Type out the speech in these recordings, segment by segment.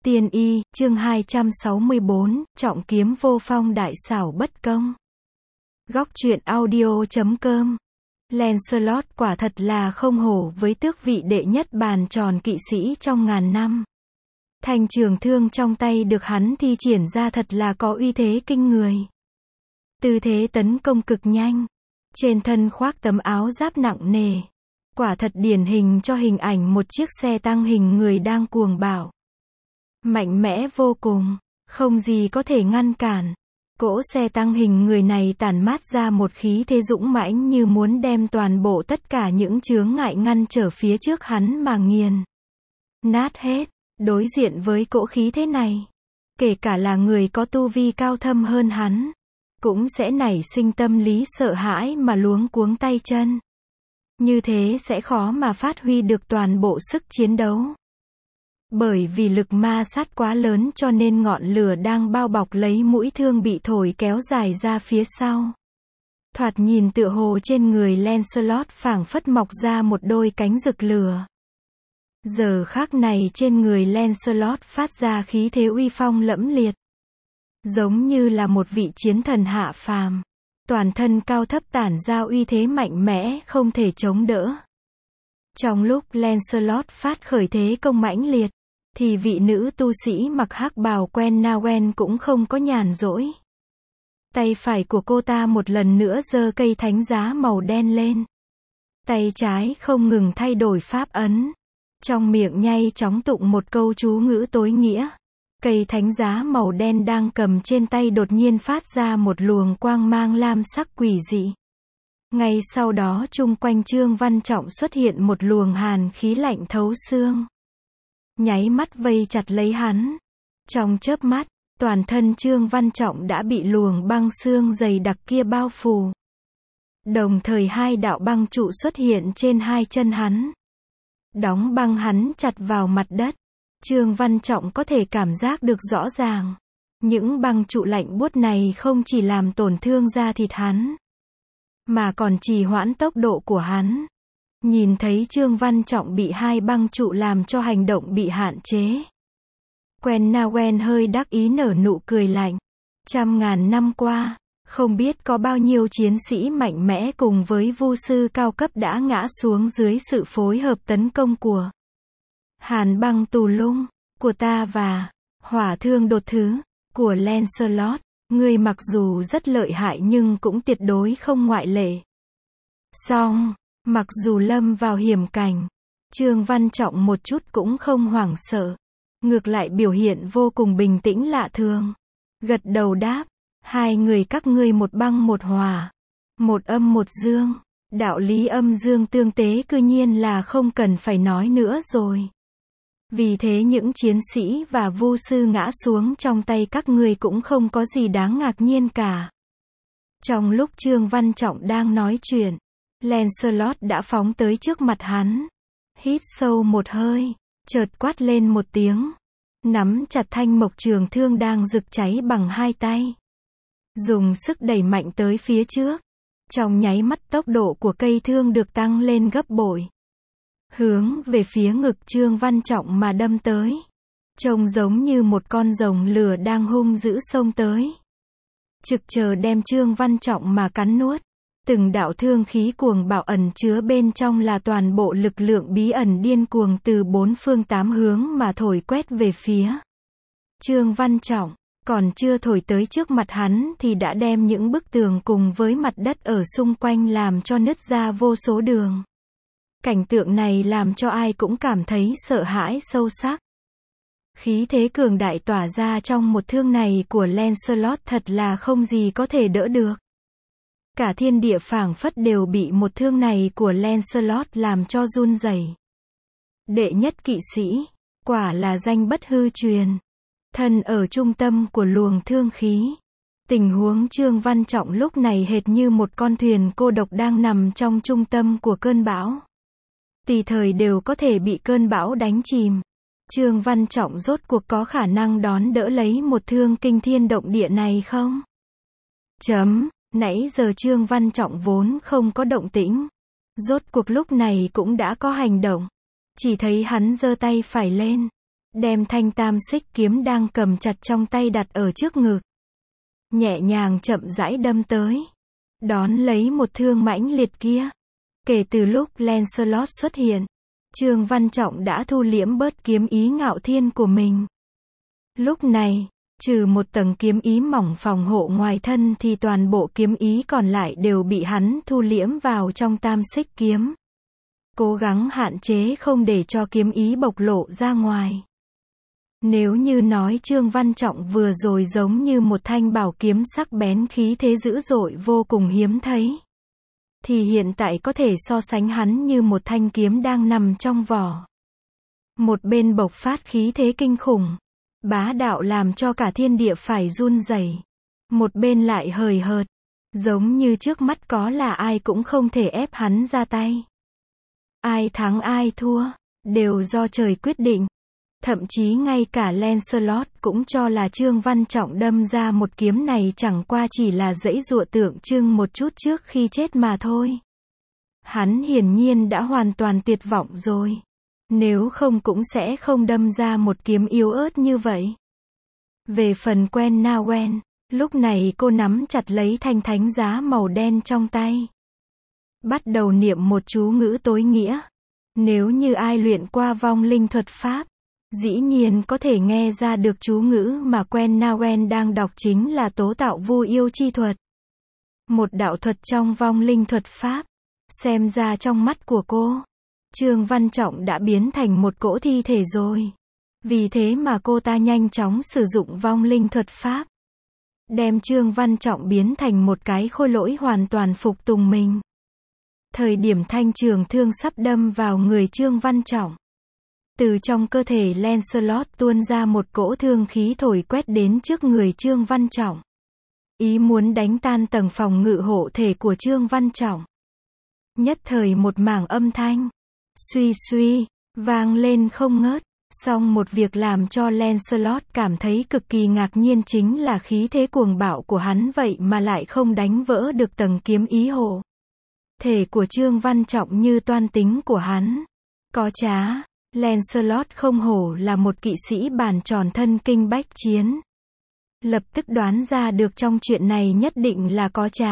Tiên y, chương 264, trọng kiếm vô phong đại xảo bất công. Góc truyện audio.com. Lancelot quả thật là không hổ với tước vị đệ nhất bàn tròn kỵ sĩ trong ngàn năm. Thanh trường thương trong tay được hắn thi triển ra thật là có uy thế kinh người. Tư thế tấn công cực nhanh. Trên thân khoác tấm áo giáp nặng nề. Quả thật điển hình cho hình ảnh một chiếc xe tăng hình người đang cuồng bạo. Mạnh mẽ vô cùng, không gì có thể ngăn cản. Cỗ xe tăng hình người này tản mát ra một khí thế dũng mãnh như muốn đem toàn bộ tất cả những chướng ngại ngăn trở phía trước hắn mà nghiền nát hết. Đối diện với cỗ khí thế này, kể cả là người có tu vi cao thâm hơn hắn, cũng sẽ nảy sinh tâm lý sợ hãi mà luống cuống tay chân. Như thế sẽ khó mà phát huy được toàn bộ sức chiến đấu. Bởi vì lực ma sát quá lớn cho nên ngọn lửa đang bao bọc lấy mũi thương bị thổi kéo dài ra phía sau. Thoạt nhìn tựa hồ trên người Lancelot phảng phất mọc ra một đôi cánh rực lửa. Giờ khắc này trên người Lancelot phát ra khí thế uy phong lẫm liệt. Giống như là một vị chiến thần hạ phàm. Toàn thân cao thấp tản ra uy thế mạnh mẽ không thể chống đỡ. Trong lúc Lancelot phát khởi thế công mãnh liệt, thì vị nữ tu sĩ mặc hắc bào Gwennawen cũng không có nhàn rỗi. Tay phải của cô ta một lần nữa giơ cây thánh giá màu đen lên. Tay trái không ngừng thay đổi pháp ấn. Trong miệng nhanh chóng tụng một câu chú ngữ tối nghĩa. Cây thánh giá màu đen đang cầm trên tay đột nhiên phát ra một luồng quang mang lam sắc quỷ dị. Ngay sau đó chung quanh Trương Văn Trọng xuất hiện một luồng hàn khí lạnh thấu xương. Nháy mắt vây chặt lấy hắn. Trong chớp mắt, toàn thân Trương Văn Trọng đã bị luồng băng xương dày đặc kia bao phủ. Đồng thời hai đạo băng trụ xuất hiện trên hai chân hắn. Đóng băng hắn chặt vào mặt đất. Trương Văn Trọng có thể cảm giác được rõ ràng. Những băng trụ lạnh buốt này không chỉ làm tổn thương da thịt hắn, mà còn trì hoãn tốc độ của hắn. Nhìn thấy Trương Văn Trọng bị hai băng trụ làm cho hành động bị hạn chế. Gwennawen hơi đắc ý nở nụ cười lạnh. Trăm ngàn năm qua, không biết có bao nhiêu chiến sĩ mạnh mẽ cùng với vu sư cao cấp đã ngã xuống dưới sự phối hợp tấn công của hàn băng tù lung của ta và hỏa thương đột thứ của Lancelot. Ngươi mặc dù rất lợi hại nhưng cũng tuyệt đối không ngoại lệ. Song, mặc dù lâm vào hiểm cảnh, Trương Văn Trọng một chút cũng không hoảng sợ. Ngược lại biểu hiện vô cùng bình tĩnh lạ thường. Gật đầu đáp, hai người các ngươi một băng một hỏa, một âm một dương. Đạo lý âm dương tương tế cư nhiên là không cần phải nói nữa rồi. Vì thế những chiến sĩ và vu sư ngã xuống trong tay các ngươi cũng không có gì đáng ngạc nhiên cả. Trong lúc Trương Văn Trọng đang nói chuyện, Lancelot đã phóng tới trước mặt hắn. Hít sâu một hơi, chợt quát lên một tiếng. Nắm chặt thanh mộc trường thương đang rực cháy bằng hai tay. Dùng sức đẩy mạnh tới phía trước. Trong nháy mắt tốc độ của cây thương được tăng lên gấp bội. Hướng về phía ngực Trương Văn Trọng mà đâm tới. Trông giống như một con rồng lửa đang hung dữ xông tới. Trực chờ đem Trương Văn Trọng mà cắn nuốt. Từng đạo thương khí cuồng bạo ẩn chứa bên trong là toàn bộ lực lượng bí ẩn điên cuồng từ bốn phương tám hướng mà thổi quét về phía Trương Văn Trọng. Còn chưa thổi tới trước mặt hắn thì đã đem những bức tường cùng với mặt đất ở xung quanh làm cho nứt ra vô số đường. Cảnh tượng này làm cho ai cũng cảm thấy sợ hãi sâu sắc. Khí thế cường đại tỏa ra trong một thương này của Lancelot thật là không gì có thể đỡ được. Cả thiên địa phảng phất đều bị một thương này của Lancelot làm cho run rẩy. Đệ nhất kỵ sĩ, quả là danh bất hư truyền. Thân ở trung tâm của luồng thương khí. Tình huống Trương Văn Trọng lúc này hệt như một con thuyền cô độc đang nằm trong trung tâm của cơn bão. Tùy thời đều có thể bị cơn bão đánh chìm. Trương Văn Trọng rốt cuộc có khả năng đón đỡ lấy một thương kinh thiên động địa này không? Nãy giờ Trương Văn Trọng vốn không có động tĩnh. Rốt cuộc lúc này cũng đã có hành động. Chỉ thấy hắn giơ tay phải lên. đem thanh tam xích kiếm đang cầm chặt trong tay đặt ở trước ngực. Nhẹ nhàng chậm rãi đâm tới. Đón lấy một thương mãnh liệt kia. Kể từ lúc Lancelot xuất hiện, Trương Văn Trọng đã thu liễm bớt kiếm ý ngạo thiên của mình. Lúc này, trừ một tầng kiếm ý mỏng phòng hộ ngoài thân thì toàn bộ kiếm ý còn lại đều bị hắn thu liễm vào trong tam xích kiếm. Cố gắng hạn chế không để cho kiếm ý bộc lộ ra ngoài. Nếu như nói Trương Văn Trọng vừa rồi giống như một thanh bảo kiếm sắc bén khí thế dữ dội vô cùng hiếm thấy, thì hiện tại có thể so sánh hắn như một thanh kiếm đang nằm trong vỏ. Một bên bộc phát khí thế kinh khủng, bá đạo làm cho cả thiên địa phải run rẩy. Một bên lại hời hợt, giống như trước mắt có là ai cũng không thể ép hắn ra tay. Ai thắng ai thua, đều do trời quyết định. Thậm chí ngay cả Lancelot cũng cho là Trương Văn Trọng đâm ra một kiếm này chẳng qua chỉ là giãy giụa tượng trưng một chút trước khi chết mà thôi. Hắn hiển nhiên đã hoàn toàn tuyệt vọng rồi. Nếu không cũng sẽ không đâm ra một kiếm yếu ớt như vậy. Về phần Quen Na Wen, lúc này cô nắm chặt lấy thanh thánh giá màu đen trong tay. Bắt đầu niệm một chú ngữ tối nghĩa. Nếu như ai luyện qua vong linh thuật pháp, dĩ nhiên có thể nghe ra được chú ngữ mà Quen Na Wen đang đọc chính là tố tạo vu yêu chi thuật. Một đạo thuật trong vong linh thuật pháp. Xem ra trong mắt của cô, Trương Văn Trọng đã biến thành một cỗ thi thể rồi. Vì thế mà cô ta nhanh chóng sử dụng vong linh thuật pháp. Đem Trương Văn Trọng biến thành một cái khôi lỗi hoàn toàn phục tùng mình. Thời điểm thanh trường thương sắp đâm vào người Trương Văn Trọng, từ trong cơ thể Lancelot tuôn ra một cỗ thương khí thổi quét đến trước người Trương Văn Trọng. Ý muốn đánh tan tầng phòng ngự hộ thể của Trương Văn Trọng. Nhất thời một mảng âm thanh, suy suy, vang lên không ngớt. Song một việc làm cho Lancelot cảm thấy cực kỳ ngạc nhiên chính là khí thế cuồng bạo của hắn vậy mà lại không đánh vỡ được tầng kiếm ý hộ thể của Trương Văn Trọng như toan tính của hắn. Có trá, Lancelot không hổ là một kỵ sĩ bàn tròn thân kinh bách chiến. Lập tức đoán ra được trong chuyện này nhất định là có trá.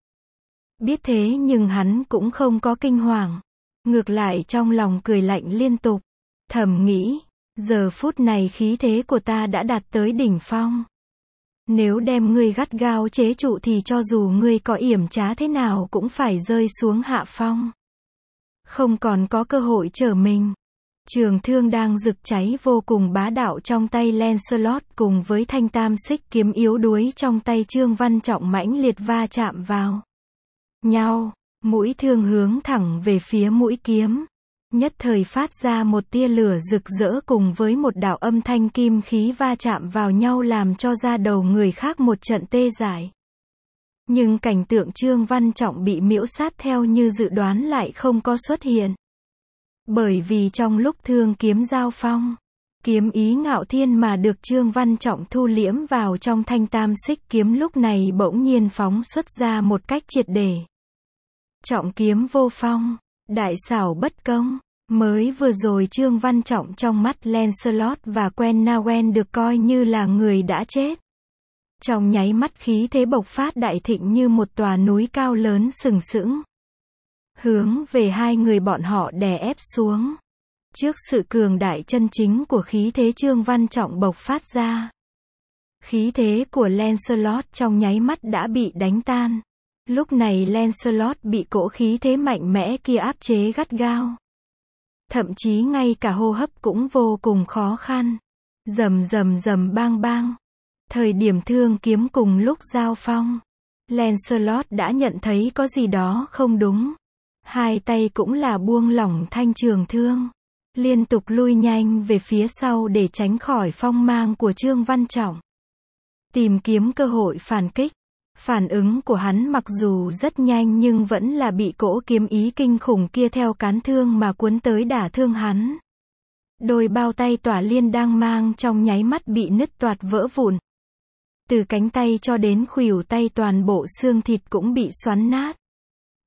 Biết thế nhưng hắn cũng không có kinh hoàng. Ngược lại trong lòng cười lạnh liên tục. Thầm nghĩ, giờ phút này khí thế của ta đã đạt tới đỉnh phong. Nếu đem ngươi gắt gao chế trụ thì cho dù ngươi có yểm trá thế nào cũng phải rơi xuống hạ phong. Không còn có cơ hội trở mình. Trường thương đang rực cháy vô cùng bá đạo trong tay Lancelot cùng với thanh tam xích kiếm yếu đuối trong tay Trương Văn Trọng mãnh liệt va chạm vào nhau. Mũi thương hướng thẳng về phía mũi kiếm. Nhất thời phát ra một tia lửa rực rỡ cùng với một đạo âm thanh kim khí va chạm vào nhau làm cho da đầu người khác một trận tê dại. Nhưng cảnh tượng Trương Văn Trọng bị miễu sát theo như dự đoán lại không có xuất hiện. Bởi vì trong lúc thương kiếm giao phong, kiếm ý ngạo thiên mà được Trương Văn Trọng thu liễm vào trong thanh tam xích kiếm lúc này bỗng nhiên phóng xuất ra một cách triệt để. Trọng kiếm vô phong, đại xảo bất công. Mới vừa rồi Trương Văn Trọng trong mắt Lancelot và Quen Na Wen được coi như là người đã chết. Trong nháy mắt khí thế bộc phát đại thịnh như một tòa núi cao lớn sừng sững. Hướng về hai người bọn họ đè ép xuống. Trước sự cường đại chân chính của khí thế Trương Văn Trọng bộc phát ra, khí thế của Lancelot trong nháy mắt đã bị đánh tan. Lúc này Lancelot bị cỗ khí thế mạnh mẽ kia áp chế gắt gao. Thậm chí ngay cả hô hấp cũng vô cùng khó khăn. Rầm rầm rầm bang bang. Thời điểm thương kiếm cùng lúc giao phong, Lancelot đã nhận thấy có gì đó không đúng. Hai tay cũng là buông lỏng thanh trường thương, liên tục lui nhanh về phía sau để tránh khỏi phong mang của Trương Văn Trọng. Tìm kiếm cơ hội phản kích. Phản ứng của hắn mặc dù rất nhanh nhưng vẫn là bị cỗ kiếm ý kinh khủng kia theo cán thương mà cuốn tới đả thương hắn. Đôi bao tay tỏa liên đang mang trong nháy mắt bị nứt toạc vỡ vụn. Từ cánh tay cho đến khuỷu tay toàn bộ xương thịt cũng bị xoắn nát.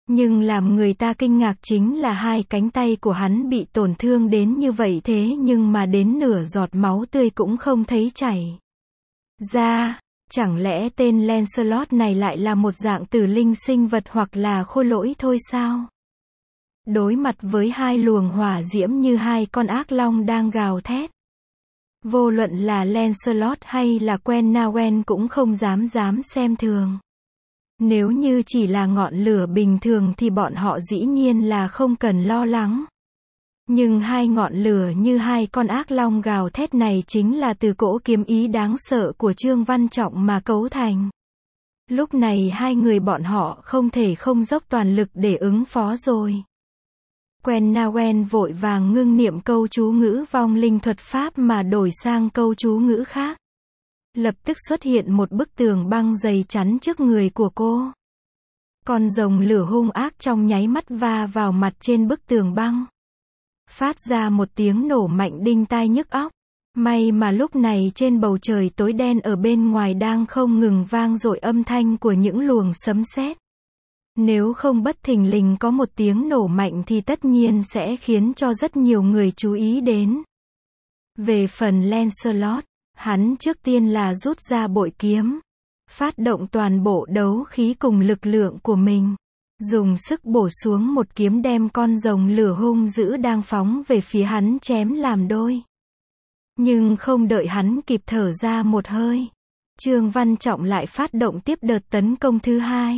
Nhưng làm người ta kinh ngạc chính là hai cánh tay của hắn bị tổn thương đến như vậy thế nhưng mà đến nửa giọt máu tươi cũng không thấy chảy ra. Chẳng lẽ tên Lancelot này lại là một dạng tử linh sinh vật hoặc là khôi lỗi thôi sao? Đối mặt với hai luồng hỏa diễm như hai con ác long đang gào thét, vô luận là Lancelot hay là Gwennawen cũng không dám xem thường. Nếu như chỉ là ngọn lửa bình thường thì bọn họ dĩ nhiên là không cần lo lắng. Nhưng hai ngọn lửa như hai con ác long gào thét này chính là từ cỗ kiếm ý đáng sợ của Trương Văn Trọng mà cấu thành. Lúc này hai người bọn họ không thể không dốc toàn lực để ứng phó rồi. Gwennawen vội vàng ngưng niệm câu chú ngữ vong linh thuật pháp mà đổi sang câu chú ngữ khác. Lập tức xuất hiện một bức tường băng dày chắn trước người của cô. Con rồng lửa hung ác trong nháy mắt va vào mặt trên bức tường băng, phát ra một tiếng nổ mạnh đinh tai nhức óc. May mà lúc này trên bầu trời tối đen ở bên ngoài đang không ngừng vang dội âm thanh của những luồng sấm sét. Nếu không bất thình lình có một tiếng nổ mạnh thì tất nhiên sẽ khiến cho rất nhiều người chú ý đến. Về phần Lancelot, hắn trước tiên là rút ra bội kiếm, phát động toàn bộ đấu khí cùng lực lượng của mình, dùng sức bổ xuống một kiếm đem con rồng lửa hung dữ đang phóng về phía hắn chém làm đôi. Nhưng không đợi hắn kịp thở ra một hơi, Trương Văn Trọng lại phát động tiếp đợt tấn công thứ hai.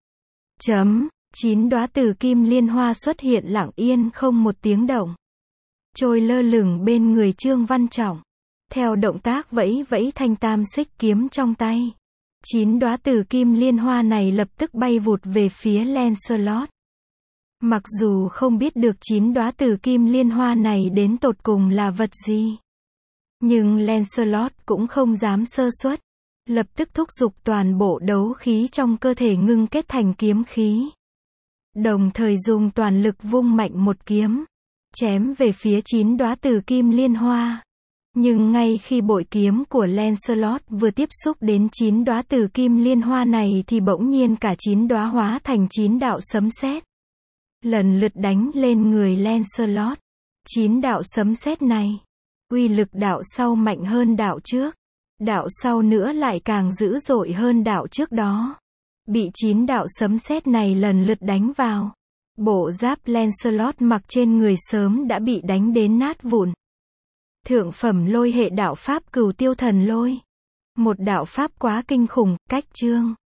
9 đóa tử kim liên hoa xuất hiện lặng yên không một tiếng động, trôi lơ lửng bên người Trương Văn Trọng. Theo động tác vẫy vẫy thanh tam xích kiếm trong tay, 9 đóa tử kim liên hoa này lập tức bay vụt về phía Lancelot. Mặc dù không biết được 9 đóa tử kim liên hoa này đến tột cùng là vật gì, nhưng Lancelot cũng không dám sơ suất, lập tức thúc giục toàn bộ đấu khí trong cơ thể ngưng kết thành kiếm khí. Đồng thời dùng toàn lực vung mạnh một kiếm, chém về phía 9 đóa tử kim liên hoa. Nhưng ngay khi bội kiếm của Lancelot vừa tiếp xúc đến 9 đóa tử kim liên hoa này thì bỗng nhiên cả 9 đóa hóa thành 9 đạo sấm sét, lần lượt đánh lên người Lancelot. 9 đạo sấm sét này, uy lực đạo sau mạnh hơn đạo trước, đạo sau nữa lại càng dữ dội hơn đạo trước đó. Bị 9 đạo sấm sét này lần lượt đánh vào, bộ giáp Lancelot mặc trên người sớm đã bị đánh đến nát vụn. Thượng phẩm lôi hệ đạo pháp Cửu Tiêu Thần Lôi, một đạo pháp quá kinh khủng, cách Trương